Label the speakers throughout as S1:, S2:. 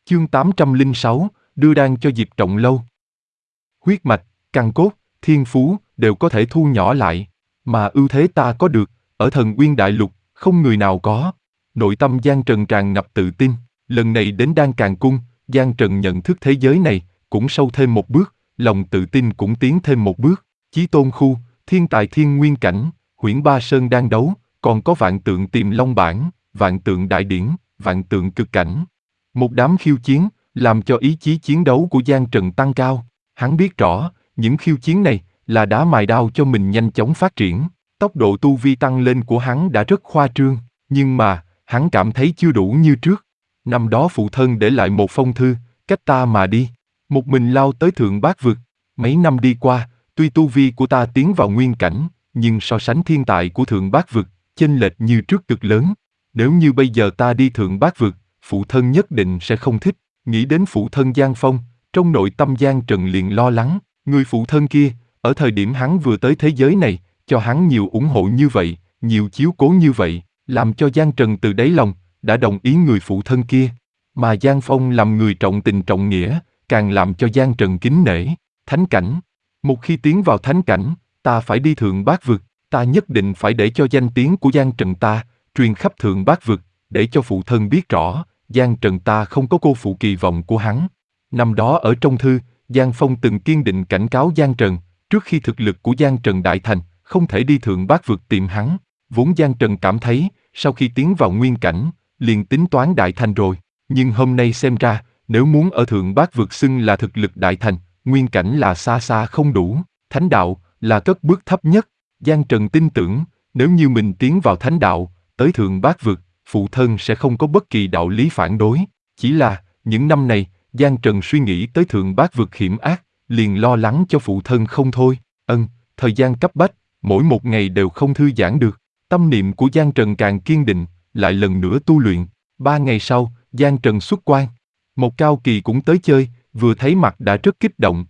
S1: Chương 806, đưa đan cho Diệp Trọng Lâu. Huyết mạch, căn cốt, thiên phú đều có thể thu nhỏ lại, mà ưu thế ta có được, ở Thần Uyên Đại Lục, không người nào có. Nội tâm Giang Trần tràn ngập tự tin, lần này đến Đan Càn Cung, Giang Trần nhận thức thế giới này, cũng sâu thêm một bước, lòng tự tin cũng tiến thêm một bước. Chí Tôn Khu, thiên tài thiên nguyên cảnh, Huyễn Ba Sơn đang đấu, còn có vạn tượng Tiềm Long bản, vạn tượng đại điển, vạn tượng cực cảnh. Một đám khiêu chiến, làm cho ý chí chiến đấu của Giang Trần tăng cao. Hắn biết rõ, những khiêu chiến này là đá mài đao cho mình nhanh chóng phát triển. Tốc độ tu vi tăng lên của hắn đã rất khoa trương, nhưng mà, hắn cảm thấy chưa đủ như trước. Năm đó phụ thân để lại một phong thư, cách ta mà đi. Một mình lao tới Thượng Bát Vực. Mấy năm đi qua, tuy tu vi của ta tiến vào nguyên cảnh, nhưng so sánh thiên tài của Thượng Bát Vực, chênh lệch như trước cực lớn. Nếu như bây giờ ta đi Thượng Bát Vực, phụ thân nhất định sẽ không thích. Nghĩ đến phụ thân Giang Phong, trong nội tâm Giang Trần liền lo lắng. Người phụ thân kia, ở thời điểm hắn vừa tới thế giới này, cho hắn nhiều ủng hộ như vậy, nhiều chiếu cố như vậy, làm cho Giang Trần từ đáy lòng đã đồng ý người phụ thân kia. Mà Giang Phong làm người trọng tình trọng nghĩa, càng làm cho Giang Trần kính nể. Thánh cảnh. Một khi tiến vào thánh cảnh, ta phải đi Thượng Bát Vực, ta nhất định phải để cho danh tiếng của Giang Trần ta truyền khắp Thượng Bát Vực, để cho phụ thân biết rõ, Giang Trần ta không có cô phụ kỳ vọng của hắn. Năm đó ở trong thư, Giang Phong từng kiên định cảnh cáo Giang Trần, trước khi thực lực của Giang Trần đại thành, không thể đi Thượng Bát Vực tìm hắn. Vốn Giang Trần cảm thấy, sau khi tiến vào nguyên cảnh, liền tính toán đại thành rồi. Nhưng hôm nay xem ra, nếu muốn ở Thượng Bát Vực xưng là thực lực đại thành, nguyên cảnh là xa xa không đủ. Thánh đạo là cất bước thấp nhất. Giang Trần tin tưởng, nếu như mình tiến vào thánh đạo, tới Thượng Bát Vực, phụ thân sẽ không có bất kỳ đạo lý phản đối. Chỉ là, những năm này, Giang Trần suy nghĩ tới Thượng Bát Vực hiểm ác, liền lo lắng cho phụ thân không thôi. Thời gian cấp bách, mỗi một ngày đều không thư giãn được. Tâm niệm của Giang Trần càng kiên định, lại lần nữa tu luyện. 3 ngày sau, Giang Trần xuất quan. Một Cao Kỳ cũng tới chơi, vừa thấy mặt đã rất kích động.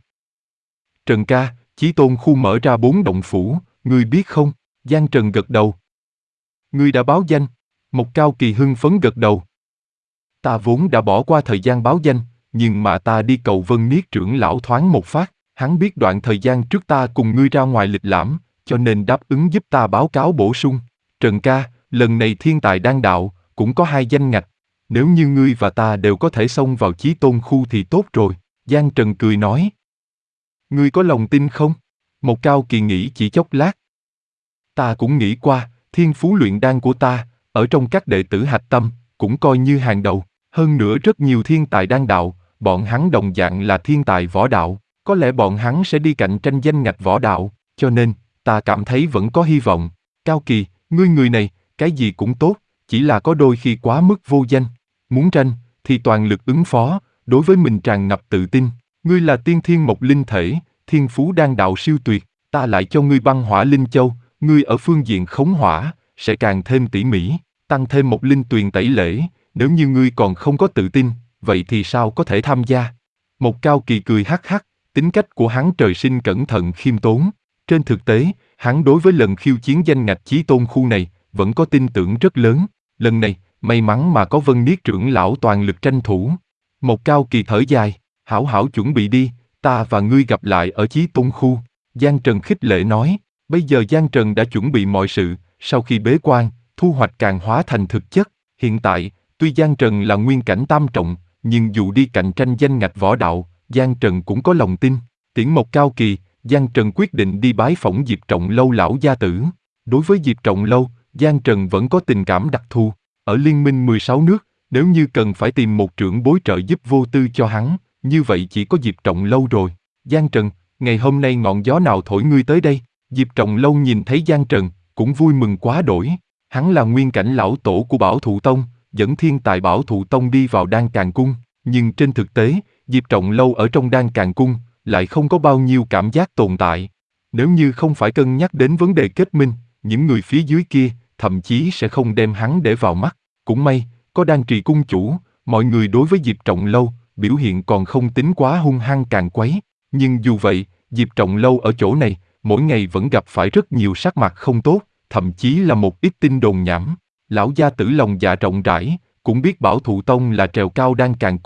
S1: Trần ca, Chí Tôn Khu mở ra 4 động phủ, ngươi biết không? Giang Trần gật đầu. Ngươi đã báo danh. Một Cao Kỳ hưng phấn gật đầu. Ta vốn đã bỏ qua thời gian báo danh, nhưng mà ta đi cầu Vân Niết trưởng lão thoáng một phát, hắn biết đoạn thời gian trước ta cùng ngươi ra ngoài lịch lãm, cho nên đáp ứng giúp ta báo cáo bổ sung. Trần ca, lần này thiên tài đan đạo, cũng có 2 danh ngạch. Nếu như ngươi và ta đều có thể xông vào Chí Tôn Khu thì tốt rồi. Giang Trần cười nói. Ngươi có lòng tin không? Một Cao Kỳ nghĩ chỉ chốc lát. Ta cũng nghĩ qua, thiên phú luyện đan của ta, ở trong các đệ tử hạch tâm, cũng coi như hàng đầu. Hơn nữa rất nhiều thiên tài đan đạo, bọn hắn đồng dạng là thiên tài võ đạo. Có lẽ bọn hắn sẽ đi cạnh tranh danh ngạch võ đạo, cho nên, ta cảm thấy vẫn có hy vọng. Cao Kỳ, ngươi người này, cái gì cũng tốt, chỉ là có đôi khi quá mức vô danh. Muốn tranh, thì toàn lực ứng phó, đối với mình tràn ngập tự tin. Ngươi là tiên thiên mộc linh thể, thiên phú đan đạo siêu tuyệt, ta lại cho ngươi băng hỏa linh châu, ngươi ở phương diện khống hỏa, sẽ càng thêm tỉ mỉ, tăng thêm một linh tuyền tẩy lễ. Nếu như ngươi còn không có tự tin, vậy thì sao có thể tham gia? Một Cao Kỳ cười hắc hắc, tính cách của hắn trời sinh cẩn thận khiêm tốn. Trên thực tế, hắn đối với lần khiêu chiến danh ngạch Chí Tôn Khu này, vẫn có tin tưởng rất lớn. Lần này, may mắn mà có Vân Niết trưởng lão toàn lực tranh thủ. Một Cao Kỳ thở dài, hảo hảo chuẩn bị đi, ta và ngươi gặp lại ở Chí Tôn Khu. Giang Trần khích lệ nói, bây giờ Giang Trần đã chuẩn bị mọi sự, sau khi bế quan, thu hoạch càng hóa thành thực chất. Hiện tại, tuy Giang Trần là nguyên cảnh tam trọng, nhưng dù đi cạnh tranh danh ngạch võ đạo, Giang Trần cũng có lòng tin. Tiễn Một Cao Kỳ, Giang Trần quyết định đi bái phỏng Diệp Trọng Lâu lão gia tử. Đối với Diệp Trọng Lâu, Giang Trần vẫn có tình cảm đặc thù. Ở Liên minh 16 nước, nếu như cần phải tìm một trưởng bối trợ giúp vô tư cho hắn, như vậy chỉ có Diệp Trọng Lâu rồi. Giang Trần, ngày hôm nay ngọn gió nào thổi ngươi tới đây? Diệp Trọng Lâu nhìn thấy Giang Trần, cũng vui mừng quá đổi. Hắn là nguyên cảnh lão tổ của Bảo Thụ Tông, dẫn thiên tài Bảo Thụ Tông đi vào Đan Càn Cung, nhưng trên thực tế, Diệp Trọng Lâu ở trong Đan Càn Cung, lại không có bao nhiêu cảm giác tồn tại. Nếu như không phải cân nhắc đến vấn đề kết minh, những người phía dưới kia, thậm chí sẽ không đem hắn để vào mắt. Cũng may, có Đan Trì cung chủ, mọi người đối với Diệp Trọng Lâu, biểu hiện còn không tính quá hung hăng càng quấy. Nhưng dù vậy, Diệp Trọng Lâu ở chỗ này, mỗi ngày vẫn gặp phải rất nhiều sắc mặt không tốt, thậm chí là một ít tin đồn nhảm. Lão gia tử lòng dạ rộng rãi, cũng biết Bảo Thụ Tông là trèo cao Đan Càn Cung,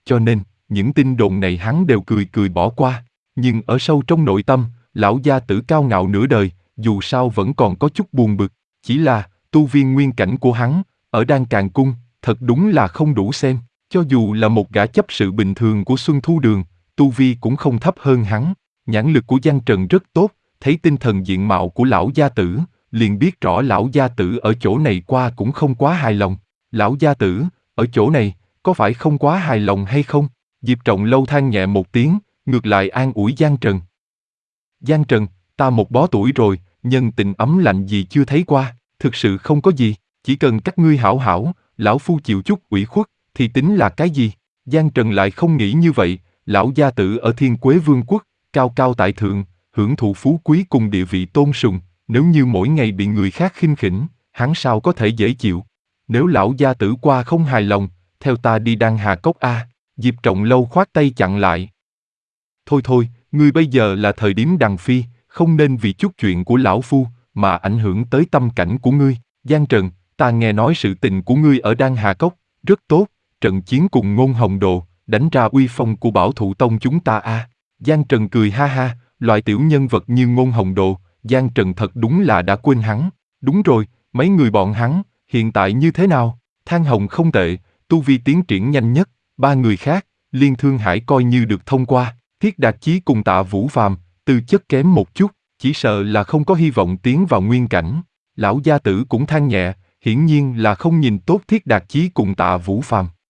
S1: cho nên, những tin đồn này hắn đều cười cười bỏ qua. Nhưng ở sâu trong nội tâm, lão gia tử cao ngạo nửa đời, dù sao vẫn còn có chút buồn bực. Chỉ là, tu vi nguyên cảnh của hắn, ở Đan Càn Cung, thật đúng là không đủ xem. Cho dù là một gã chấp sự bình thường của Xuân Thu Đường, tu vi cũng không thấp hơn hắn. Nhãn lực của Giang Trần rất tốt, thấy tinh thần diện mạo của lão gia tử, liền biết rõ lão gia tử ở chỗ này qua cũng không quá hài lòng. Lão gia tử, ở chỗ này, có phải không quá hài lòng hay không? Diệp Trọng Lâu than nhẹ một tiếng, ngược lại an ủi Giang Trần. Giang Trần, ta một bó tuổi rồi, nhân tình ấm lạnh gì chưa thấy qua, thực sự không có gì, chỉ cần các ngươi hảo hảo, lão phu chịu chút ủy khuất, thì tính là cái gì? Giang Trần lại không nghĩ như vậy, lão gia tử ở Thiên Quế Vương quốc, cao cao tại thượng, hưởng thụ phú quý cùng địa vị tôn sùng, nếu như mỗi ngày bị người khác khinh khỉnh, hắn sao có thể dễ chịu? Nếu lão gia tử qua không hài lòng, theo ta đi Đan Hà Cốc a. Diệp Trọng Lâu khoát tay chặn lại. Thôi thôi, ngươi bây giờ là thời điểm đằng phi, không nên vì chút chuyện của lão phu, mà ảnh hưởng tới tâm cảnh của ngươi. Giang Trần, ta nghe nói sự tình của ngươi ở Đan Hà Cốc, rất tốt, trận chiến cùng Ngôn Hồng Đồ, đánh ra uy phong của Bảo Thụ Tông chúng ta a. Giang Trần cười ha ha, loại tiểu nhân vật như Ngôn Hồng Đồ, Giang Trần thật đúng là đã quên hắn. Đúng rồi, mấy người bọn hắn, hiện tại như thế nào? Thang Hồng không tệ, tu vi tiến triển nhanh nhất, ba người khác, Liên Thương Hải coi như được thông qua. Thiết Đạt Chí cùng Tạ Vũ Phàm, tư chất kém một chút, chỉ sợ là không có hy vọng tiến vào nguyên cảnh. Lão gia tử cũng than nhẹ, hiển nhiên là không nhìn tốt Thiết Đạt Chí cùng Tạ Vũ Phàm.